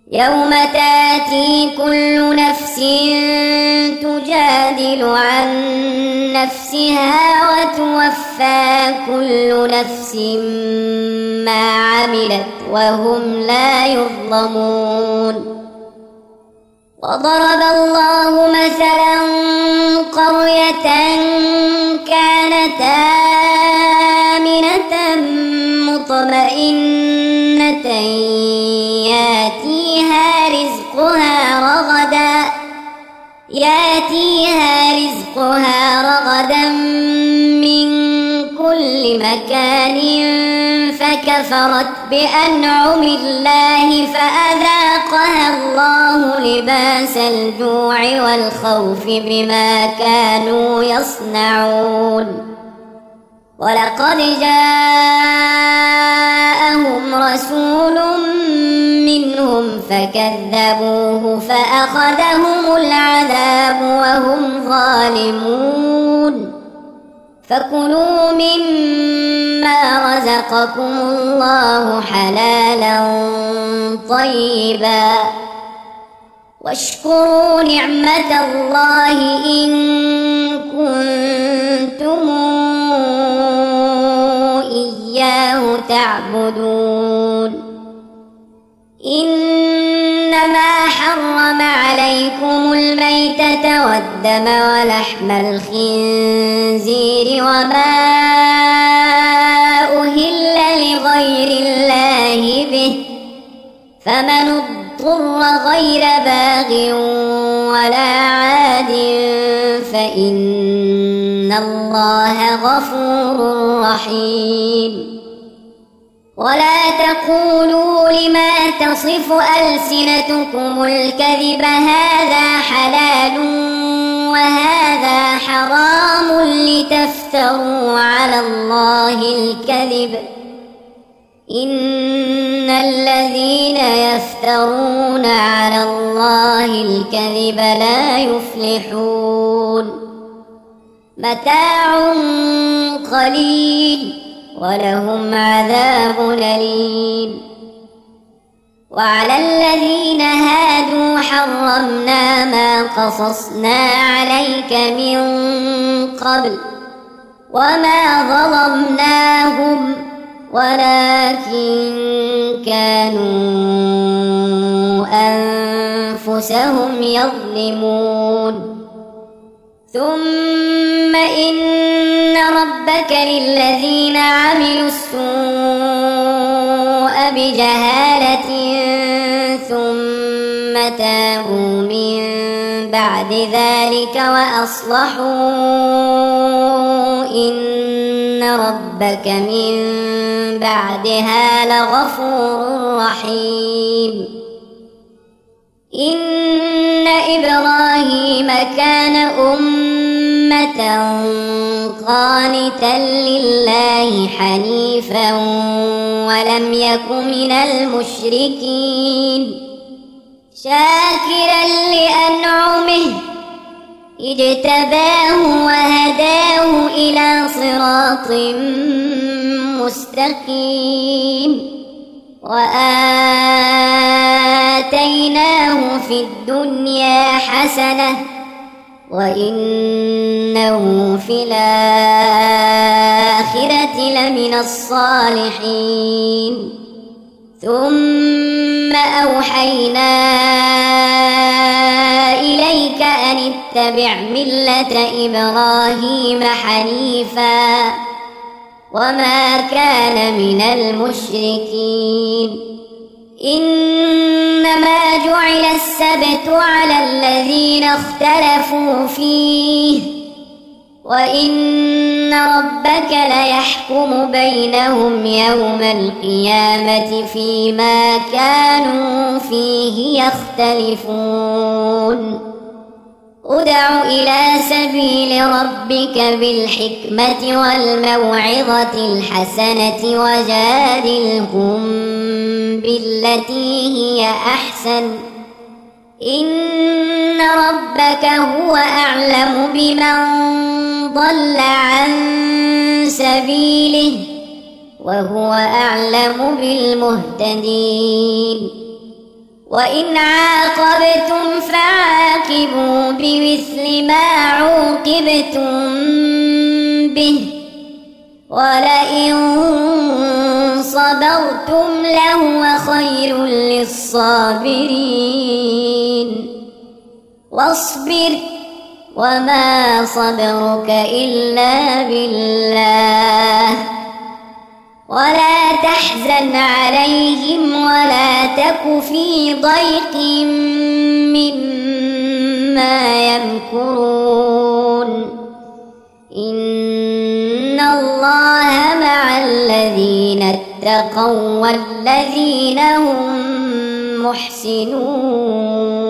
يوم تاتي كل نفس تجادل عن نفسها وتوفى كل نفس ما عملت وهم لا يظلمون. وضرب الله مثلا قرية كانت آمنة مطمئنة ياتيها رزقها رغدا من كل مكان فكفرت بأنعم الله فأذاقها الله لباس الجوع والخوف بما كانوا يصنعون. ولقد جاءهم رسول منهم فكذبوه فأخذهم العذاب وهم ظالمون. فكلوا مما رزقكم الله حلالا طيبا واشكروا نعمة الله إن كنتم إياه تعبدون. إنما حرم عليكم الميتة والدم ولحم الخنزير وما أهل لغير الله به فمن اضطر غير باغ ولا عاد فإن الله غفور رحيم. ولا تقولوا لما تصف ألسنتكم الكذب هذا حلال وهذا حرام لتفتروا على الله الكذب إن الذين يفترون على الله الكذب لا يفلحون. متاع قليل ولهم عذاب أليم. وعلى الذين هادوا حرمنا ما قصصنا عليك من قبل وما ظلمناهم ولكن كانوا أنفسهم يظلمون. ثم إن ربك للذين عملوا السوء بجهالة ثم تابوا من بعد ذلك وأصلحوا إن ربك من بعدها لغفور رحيم. إن إبراهيم كان أمة قانتا لله حنيفا ولم يك من المشركين شاكرا لأنعمه اجتباه وهداه إلى صراط مستقيم. وآتيناه في الدنيا حسنة وإنه في الآخرة لمن الصالحين. ثم أوحينا إليك أن اتبع ملة إبراهيم حنيفا وما كان من المشركين. إنما جعل السبت على الذين اختلفوا فيه وإن ربك ليحكم بينهم يوم القيامة فيما كانوا فيه يختلفون. ادع إلى سبيل ربك بالحكمة والموعظة الحسنة وجادلهم بالتي هي أحسن إن ربك هو أعلم بمن ضل عن سبيله وهو أعلم بالمهتدين. وإن عاقبتم فعاقبوا بمثل ما عوقبتم به ولئن صبرتم لهو خير للصابرين واصبر وما صبرك إلا بالله ولا تحزن عليهم ولا تك في ضيق مما يمكرون إن الله مع الذين اتقوا والذين هم محسنون